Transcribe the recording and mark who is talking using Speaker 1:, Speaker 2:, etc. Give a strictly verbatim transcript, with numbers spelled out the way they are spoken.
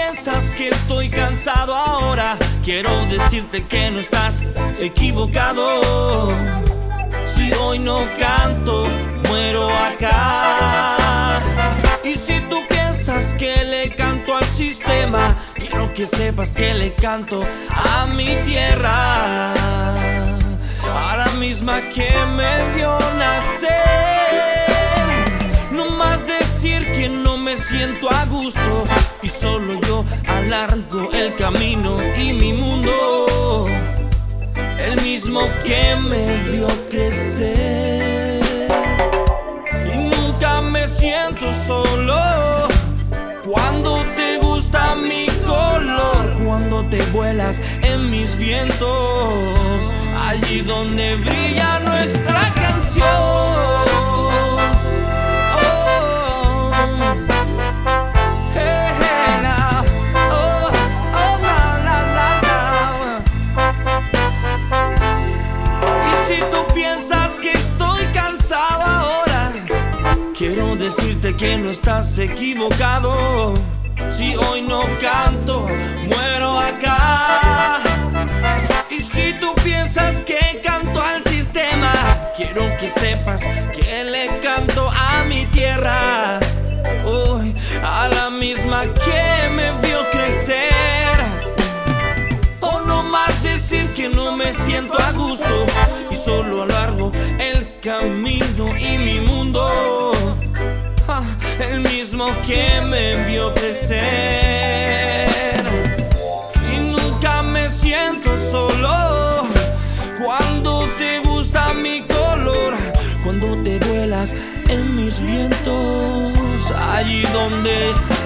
Speaker 1: piensas que estoy cansado ahora, quiero decirte que no estás equivocado. Si hoy no canto, muero acá. Y si tú piensas que le canto al sistema, quiero que sepas que le canto a mi tierra, a la misma que me vio nacer. No más decir que no me siento a gusto, y solo yo alargo el camino y mi mundo, el mismo que me vio crecer. Y nunca me siento solo cuando te gusta mi color, cuando te vuelas en mis vientos, allí donde brilla nuestra canción. Quiero decirte que no estás equivocado. Si hoy no canto, muero acá. Y si tú piensas que canto al sistema, quiero que sepas que le canto a mi tierra, hoy a la misma que me vio crecer. O no más decir que no me siento a gusto, y solo alargo el camino y mi mundo, el mismo que me vio crecer. Y nunca me siento solo cuando te gusta mi color, cuando te vuelas en mis vientos, allí donde